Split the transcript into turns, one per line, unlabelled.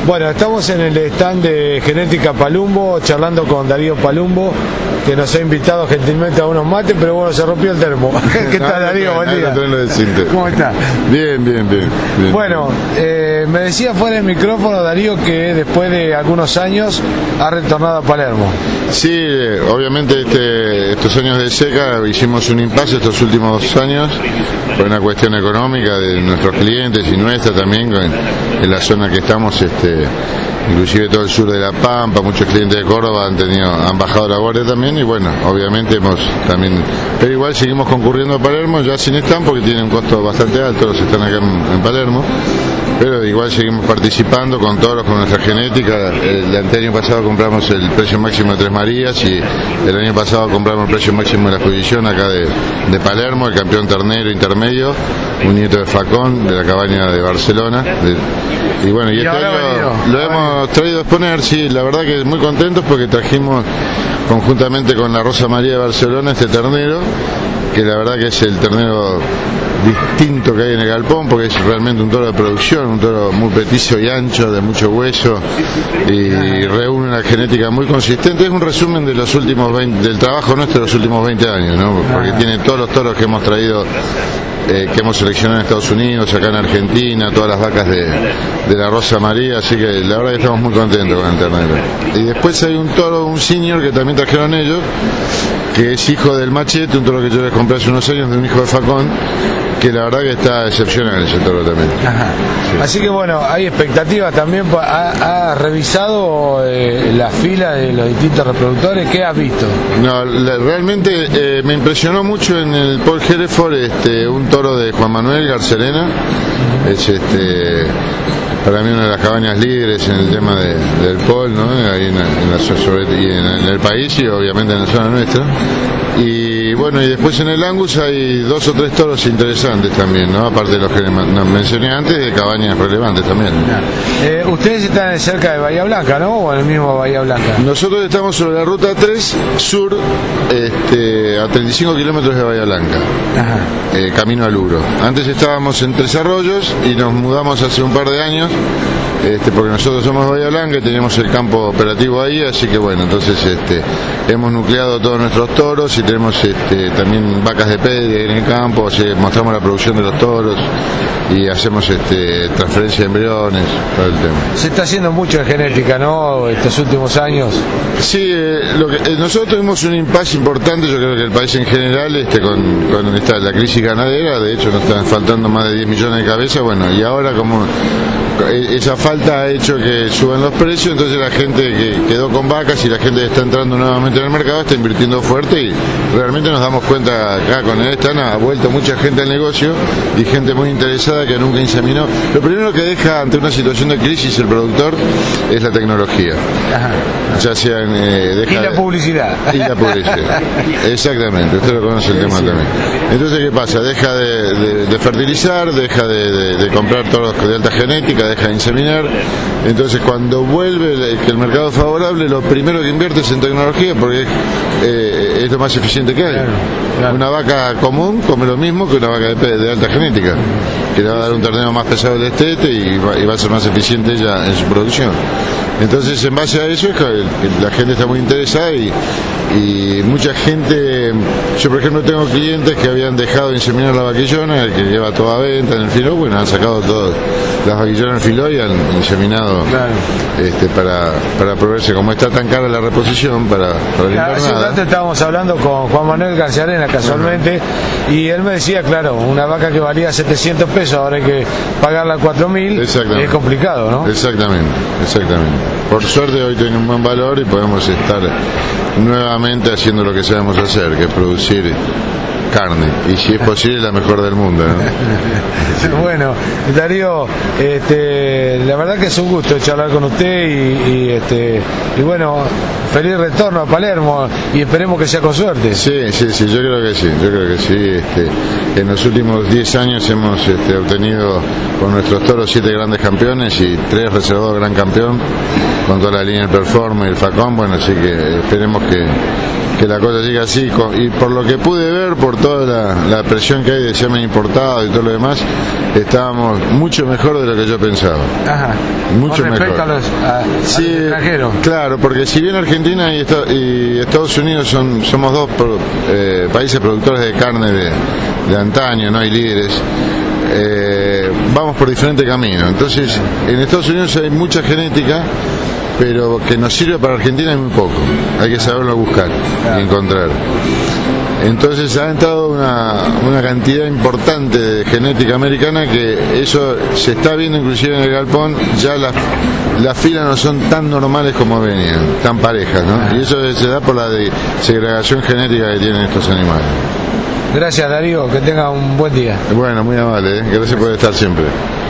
Bueno, estamos en el stand de Genética Palumbo, charlando con Darío Palumbo, que nos ha invitado gentilmente a unos mates, pero bueno, se rompió el termo. ¿Qué tal, Darío? Buen día. ¿Cómo está?
Bien.
Bueno, me decía fuera del micrófono, Darío, que después de algunos años ha retornado a Palermo.
Sí, obviamente estos años de seca hicimos un impasse estos últimos 2 años por una cuestión económica de nuestros clientes y nuestra también, en la zona que estamos, inclusive todo el sur de La Pampa, muchos clientes de Córdoba han bajado la guardia también, y bueno, obviamente pero igual seguimos concurriendo a Palermo, ya sin stand porque tiene un costo bastante alto, los están acá en Palermo, pero igual seguimos participando con todos con nuestra genética. El año pasado compramos el precio máximo de Tres Marías, y el año pasado compramos el precio máximo de la exposición acá de Palermo, el campeón ternero intermedio, un nieto de Facón, de la cabaña de Barcelona. Y bueno, y este año lo hemos traído a exponer, sí, la verdad que muy contentos porque trajimos conjuntamente con la Rosa María de Barcelona este ternero, que la verdad que es el ternero distinto que hay en el galpón, porque es realmente un toro de producción, un toro muy petizo y ancho, de mucho hueso, y reúne una genética muy consistente. Es un resumen de del trabajo nuestro de los últimos 20 años, ¿no? Porque tiene todos los toros que hemos traído, que hemos seleccionado en Estados Unidos, acá en Argentina, todas las vacas de la Rosa María, así que la verdad que estamos muy contentos con el ternero. Y después hay un toro, un senior que también trajeron ellos, que es hijo del Machete, un toro que yo les compré hace unos años de un hijo de Facón, que la verdad que está excepcional ese toro también.
Ajá. Sí. Así que bueno, hay expectativas también. ¿Ha revisado la fila de los distintos reproductores? ¿Qué has visto?
No, realmente me impresionó mucho en el Paul Hereford un toro de Juan Manuel Garcerena. Es para mí una de las cabañas líderes en el tema del Paul, ¿no? Ahí en el país y obviamente en la zona nuestra. Y bueno, y después en el Angus hay 2 o 3 toros interesantes también, ¿no? Aparte de los que mencioné antes, de cabañas relevantes también.
Ustedes están cerca de Bahía Blanca, ¿no? ¿O en el mismo Bahía Blanca?
Nosotros estamos sobre la ruta 3 sur, a 35 kilómetros de Bahía Blanca, camino al Uro. Antes estábamos en Tres Arroyos y nos mudamos hace un par de años, porque nosotros somos de Bahía Blanca y tenemos el campo operativo ahí, así que bueno, entonces hemos nucleado todos nuestros toros y tenemos también vacas de pedigree en el campo, mostramos la producción de los toros y hacemos transferencia de embriones, todo el tema. Se
está haciendo mucho en genética, ¿no?, estos últimos años.
Sí, nosotros tuvimos un impasse importante, yo creo que el país en general, con la crisis ganadera, de hecho nos están faltando más de 10 millones de cabezas, bueno, y ahora como esa falta ha hecho que suban los precios, entonces la gente que quedó con vacas y la gente que está entrando nuevamente en el mercado está invirtiendo fuerte, y realmente nos damos cuenta acá con el stand ha vuelto mucha gente al negocio y gente muy interesada que nunca inseminó. Lo primero que deja ante una situación de crisis el productor es la tecnología. Ajá. Ya sea
y la publicidad.
Y la publicidad. Exactamente, usted lo conoce el tema también. Entonces, ¿qué pasa? Deja de fertilizar, deja de comprar toros de alta genética, deja de inseminar. Entonces, cuando vuelve que el mercado es favorable, lo primero que invierte es en tecnología, porque es lo más eficiente que hay. Claro. Una vaca común come lo mismo que una vaca de alta genética, que le va a dar un ternero más pesado del destete y va a ser más eficiente ella en su producción. Entonces, en base a eso es que la gente está muy interesada y mucha gente. Yo, por ejemplo, tengo clientes que habían dejado de inseminar la vaquillona, que lleva toda venta en el filó, bueno, han sacado todas las vaquillonas en filó y han inseminado, claro, para proveerse, como está tan cara la reposición para la invernada.
Hace un rato estábamos hablando con Juan Manuel Garciarena casualmente, y él me decía, claro, una vaca que valía 700 pesos, ahora hay que pagarla 4.000, es complicado, ¿no?
Exactamente. Por suerte hoy tiene un buen valor y podemos estar nuevamente haciendo lo que sabemos hacer, que es producir carne, y si es posible la mejor del mundo, ¿no?
Bueno, Darío, la verdad que es un gusto charlar con usted y bueno, feliz retorno a Palermo y esperemos que sea con suerte.
Sí, yo creo que sí. En los últimos 10 años hemos obtenido con nuestros toros 7 grandes campeones y 3 reservados gran campeón, con toda la línea del Performer y el Facón, bueno, así que esperemos que la cosa siga así, y por lo que pude ver, por toda la presión que hay de semen importado y todo lo demás, estábamos mucho mejor de lo que yo pensaba.
Ajá.
Mucho
con respecto
mejor.
a los extranjeros.
Claro, porque si bien Argentina y Estados Unidos somos dos países productores de carne de antaño, ¿no? Y líderes, vamos por diferentes caminos. Entonces, en Estados Unidos hay mucha genética, pero que nos sirve para Argentina es muy poco. Hay que saberlo buscar y encontrar. Entonces ha entrado una cantidad importante de genética americana, que eso se está viendo inclusive en el galpón. Ya las filas no son tan normales como venían, tan parejas, ¿no? Y eso se da por la segregación genética que tienen estos animales.
Gracias, Darío, que tenga un buen día.
Bueno, muy amable, gracias por estar siempre.